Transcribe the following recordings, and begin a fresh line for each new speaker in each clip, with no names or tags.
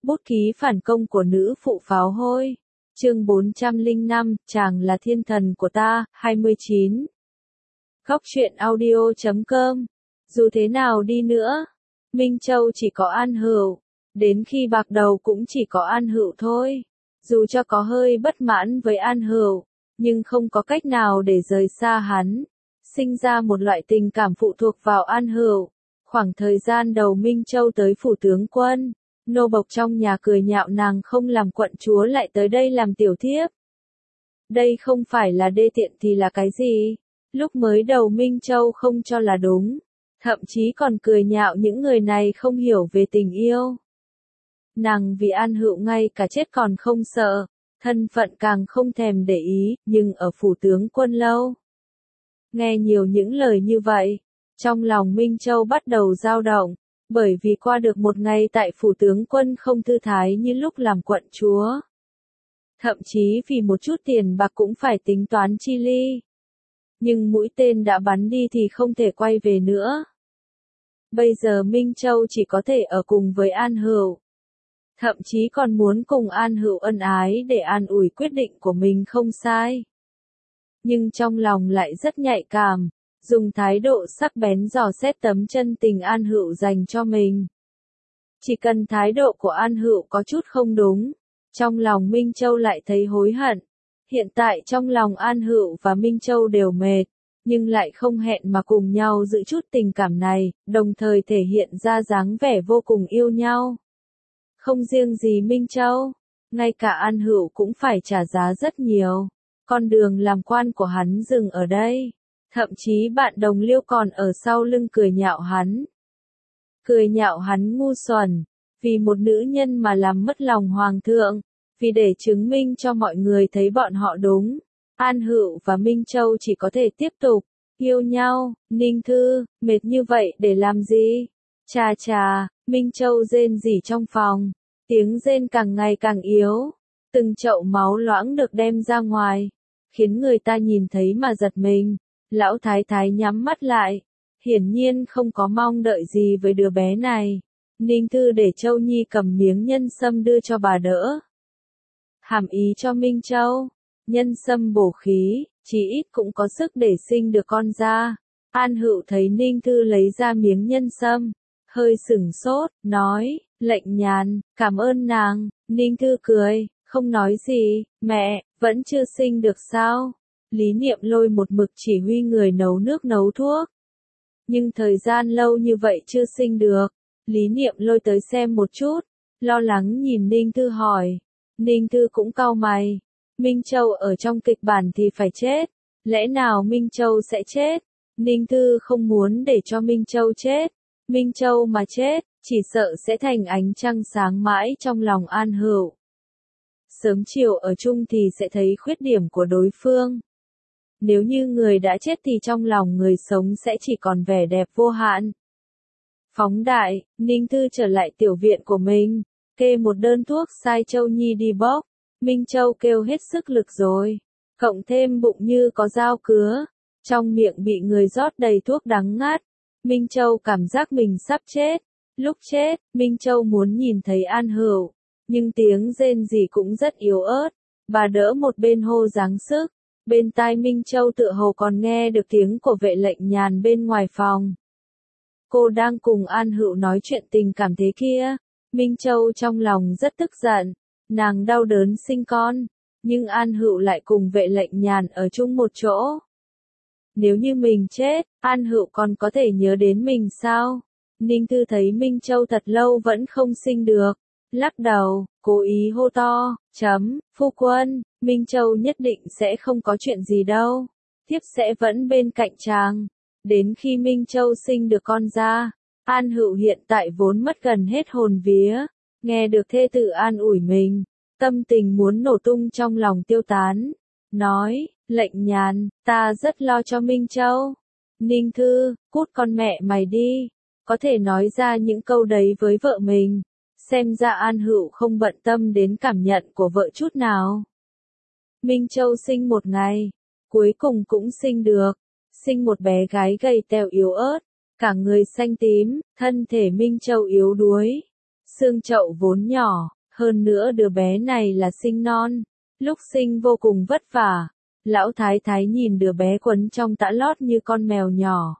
Bút ký phản công của nữ phụ pháo hôi. Chương 405, chàng là thiên thần của ta, 29. Góc truyện audio.com. Dù thế nào đi nữa, Minh Châu chỉ có An Hữu. Đến khi bạc đầu cũng chỉ có An Hữu thôi. Dù cho có hơi bất mãn với An Hữu, nhưng không có cách nào để rời xa hắn. Sinh ra một loại tình cảm phụ thuộc vào An Hữu. Khoảng thời gian đầu Minh Châu tới phủ tướng quân, nô bộc trong nhà cười nhạo nàng không làm quận chúa lại tới đây làm tiểu thiếp. Đây không phải là đê tiện thì là cái gì? Lúc mới đầu Minh Châu không cho là đúng, thậm chí còn cười nhạo những người này không hiểu về tình yêu. Nàng vì An Hữu ngay cả chết còn không sợ, thân phận càng không thèm để ý, nhưng ở phủ tướng quân lâu. Nghe nhiều những lời như vậy, trong lòng Minh Châu bắt đầu dao động, bởi vì qua được một ngày tại phủ tướng quân không thư thái như lúc làm quận chúa. Thậm chí vì một chút tiền bạc cũng phải tính toán chi ly. Nhưng mũi tên đã bắn đi thì không thể quay về nữa. Bây giờ Minh Châu chỉ có thể ở cùng với An Hữu. Thậm chí còn muốn cùng An Hữu ân ái để an ủi quyết định của mình không sai. Nhưng trong lòng lại rất nhạy cảm, dùng thái độ sắc bén dò xét tấm chân tình An Hữu dành cho mình. Chỉ cần thái độ của An Hữu có chút không đúng, trong lòng Minh Châu lại thấy hối hận. Hiện tại trong lòng An Hữu và Minh Châu đều mệt, nhưng lại không hẹn mà cùng nhau giữ chút tình cảm này, đồng thời thể hiện ra dáng vẻ vô cùng yêu nhau. Không riêng gì Minh Châu, ngay cả An Hữu cũng phải trả giá rất nhiều. Con đường làm quan của hắn dừng ở đây. Thậm chí bạn đồng liêu còn ở sau lưng cười nhạo hắn. Cười nhạo hắn ngu xuẩn, vì một nữ nhân mà làm mất lòng hoàng thượng, vì để chứng minh cho mọi người thấy bọn họ đúng. An Hữu và Minh Châu chỉ có thể tiếp tục yêu nhau. Ninh Thư, mệt như vậy để làm gì? Chà chà, Minh Châu rên rỉ trong phòng, tiếng rên càng ngày càng yếu, từng chậu máu loãng được đem ra ngoài, khiến người ta nhìn thấy mà giật mình. Lão thái thái nhắm mắt lại, hiển nhiên không có mong đợi gì với đứa bé này. Ninh Thư để Châu Nhi cầm miếng nhân sâm đưa cho bà đỡ. Hàm ý cho Minh Châu, nhân sâm bổ khí, chí ít cũng có sức để sinh được con ra. An Hữu thấy Ninh Thư lấy ra miếng nhân sâm, hơi sửng sốt, nói, lệnh nhàn, cảm ơn nàng. Ninh Thư cười, không nói gì, mẹ, vẫn chưa sinh được sao? Lý Niệm Lôi một mực chỉ huy người nấu nước nấu thuốc. Nhưng thời gian lâu như vậy chưa sinh được. Lý Niệm Lôi tới xem một chút, lo lắng nhìn Ninh Thư hỏi. Ninh Thư cũng cau mày. Minh Châu ở trong kịch bản thì phải chết. Lẽ nào Minh Châu sẽ chết? Ninh Thư không muốn để cho Minh Châu chết. Minh Châu mà chết, chỉ sợ sẽ thành ánh trăng sáng mãi trong lòng An Hữu. Sớm chiều ở chung thì sẽ thấy khuyết điểm của đối phương. Nếu như người đã chết thì trong lòng người sống sẽ chỉ còn vẻ đẹp vô hạn. Phóng đại, Ninh Thư trở lại tiểu viện của mình, kê một đơn thuốc sai Châu Nhi đi bóc. Minh Châu kêu hết sức lực rồi, cộng thêm bụng như có dao cứa, trong miệng bị người rót đầy thuốc đắng ngắt. Minh Châu cảm giác mình sắp chết. Lúc chết, Minh Châu muốn nhìn thấy An Hữu, nhưng tiếng rên rỉ cũng rất yếu ớt. Bà đỡ một bên hô giáng sức. Bên tai Minh Châu tựa hồ còn nghe được tiếng của vệ lệnh nhàn bên ngoài phòng. Cô đang cùng An Hữu nói chuyện tình cảm thế kia. Minh Châu trong lòng rất tức giận. Nàng đau đớn sinh con, nhưng An Hữu lại cùng vệ lệnh nhàn ở chung một chỗ. Nếu như mình chết, An Hữu còn có thể nhớ đến mình sao? Ninh Thư thấy Minh Châu thật lâu vẫn không sinh được. Lắc đầu, cố ý hô to, phu quân, Minh Châu nhất định sẽ không có chuyện gì đâu. Thiếp sẽ vẫn bên cạnh chàng. Đến khi Minh Châu sinh được con ra, An Hữu hiện tại vốn mất gần hết hồn vía. Nghe được thê tử an ủi mình, tâm tình muốn nổ tung trong lòng tiêu tán. Nói, lệnh nhàn, ta rất lo cho Minh Châu. Ninh Thư, cút con mẹ mày đi. Có thể nói ra những câu đấy với vợ mình. Xem ra An Hữu không bận tâm đến cảm nhận của vợ chút nào. Minh Châu sinh một ngày, cuối cùng cũng sinh được. Sinh một bé gái gầy teo yếu ớt, cả người xanh tím, thân thể Minh Châu yếu đuối. Xương chậu vốn nhỏ, hơn nữa đứa bé này là sinh non. Lúc sinh vô cùng vất vả. Lão thái thái nhìn đứa bé quấn trong tã lót như con mèo nhỏ.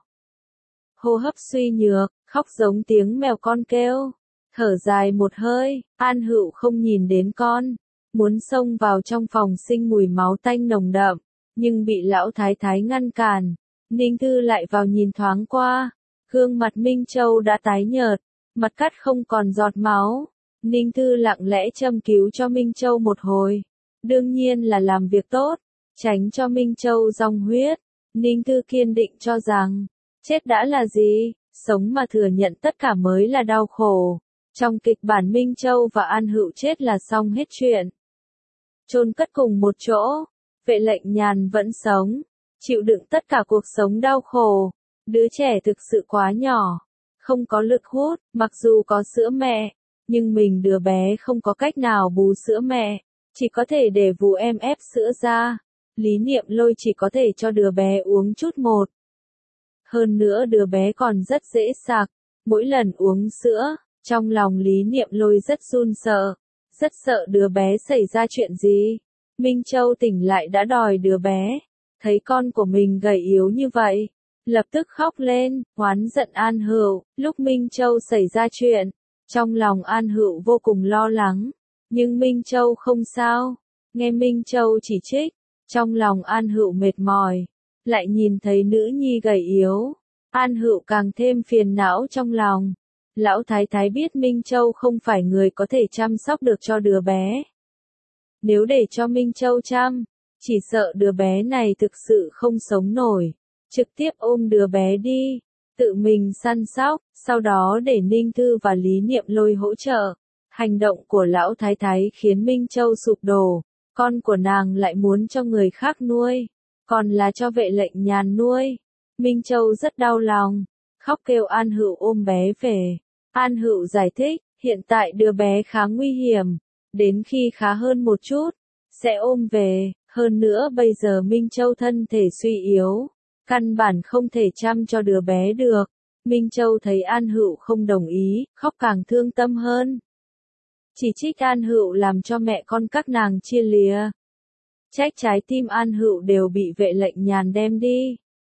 Hô hấp suy nhược, khóc giống tiếng mèo con kêu. Thở dài một hơi, An Hựu không nhìn đến con. Muốn xông vào trong phòng sinh mùi máu tanh nồng đậm, nhưng bị lão thái thái ngăn cản. Ninh Thư lại vào nhìn thoáng qua. Gương mặt Minh Châu đã tái nhợt, mặt cắt không còn giọt máu. Ninh Thư lặng lẽ châm cứu cho Minh Châu một hồi. Đương nhiên là làm việc tốt, tránh cho Minh Châu dòng huyết. Ninh Thư kiên định cho rằng, chết đã là gì, sống mà thừa nhận tất cả mới là đau khổ. Trong kịch bản Minh Châu và An Hựu chết là xong hết chuyện. Chôn cất cùng một chỗ, Vệ Lệnh Nhàn vẫn sống, chịu đựng tất cả cuộc sống đau khổ. Đứa trẻ thực sự quá nhỏ, không có lực hút, mặc dù có sữa mẹ, nhưng mình đứa bé không có cách nào bú sữa mẹ, chỉ có thể để vú em ép sữa ra. Lý Niệm Lôi chỉ có thể cho đứa bé uống chút một. Hơn nữa đứa bé còn rất dễ sặc, mỗi lần uống sữa, trong lòng Lý Niệm Lôi rất run sợ, rất sợ đứa bé xảy ra chuyện gì. Minh Châu tỉnh lại đã đòi đứa bé, thấy con của mình gầy yếu như vậy, lập tức khóc lên, oán giận An Hựu. Lúc Minh Châu xảy ra chuyện, trong lòng An Hựu vô cùng lo lắng, nhưng Minh Châu không sao. Nghe Minh Châu chỉ trích, trong lòng An Hựu mệt mỏi, lại nhìn thấy nữ nhi gầy yếu, An Hựu càng thêm phiền não trong lòng. Lão thái thái biết Minh Châu không phải người có thể chăm sóc được cho đứa bé. Nếu để cho Minh Châu chăm, chỉ sợ đứa bé này thực sự không sống nổi. Trực tiếp ôm đứa bé đi, tự mình săn sóc, sau đó để Ninh Thư và Lý Niệm Lôi hỗ trợ. Hành động của lão thái thái khiến Minh Châu sụp đổ, con của nàng lại muốn cho người khác nuôi, còn là cho Vệ Lệnh Nhàn nuôi. Minh Châu rất đau lòng, khóc kêu An Hựu ôm bé về. An Hựu giải thích, hiện tại đứa bé khá nguy hiểm, đến khi khá hơn một chút, sẽ ôm về, hơn nữa bây giờ Minh Châu thân thể suy yếu, căn bản không thể chăm cho đứa bé được. Minh Châu thấy An Hựu không đồng ý, khóc càng thương tâm hơn. Chỉ trích An Hựu làm cho mẹ con các nàng chia lìa. Trách trái tim An Hựu đều bị Vệ Lệnh Nhàn đem đi.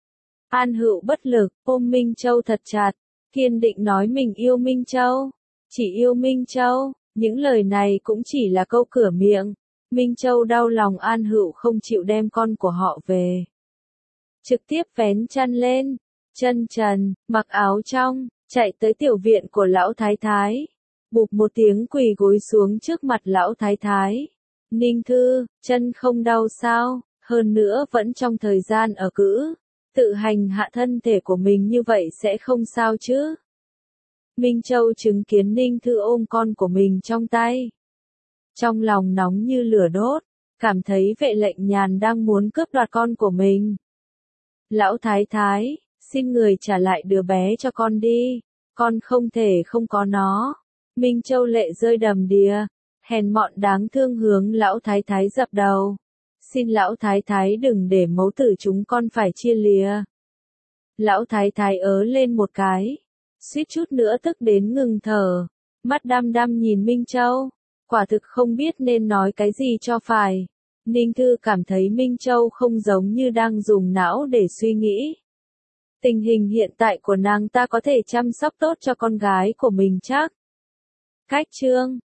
An Hựu bất lực, ôm Minh Châu thật chặt, kiên định nói mình yêu Minh Châu, chỉ yêu Minh Châu. Những lời này cũng chỉ là câu cửa miệng. Minh Châu đau lòng An Hựu không chịu đem con của họ về. Trực tiếp vén chăn lên, chân trần, mặc áo trong, chạy tới tiểu viện của lão thái thái. Bụp một tiếng quỳ gối xuống trước mặt lão thái thái. Ninh Thư, chân không đau sao, hơn nữa vẫn trong thời gian ở cữ. Tự hành hạ thân thể của mình như vậy sẽ không sao chứ. Minh Châu chứng kiến Ninh Thư ôm con của mình trong tay. Trong lòng nóng như lửa đốt, cảm thấy Vệ Lệnh Nhàn đang muốn cướp đoạt con của mình. Lão thái thái, xin người trả lại đứa bé cho con đi, con không thể không có nó. Minh Châu lệ rơi đầm đìa, hèn mọn đáng thương hướng lão thái thái dập đầu. Xin lão thái thái đừng để mẫu tử chúng con phải chia lìa. Lão thái thái ớ lên một cái, suýt chút nữa tức đến ngừng thở, mắt đăm đăm nhìn Minh Châu, quả thực không biết nên nói cái gì cho phải. Ninh Thư cảm thấy Minh Châu không giống như đang dùng não để suy nghĩ. Tình hình hiện tại của nàng ta có thể chăm sóc tốt cho con gái của mình chắc. Cách chương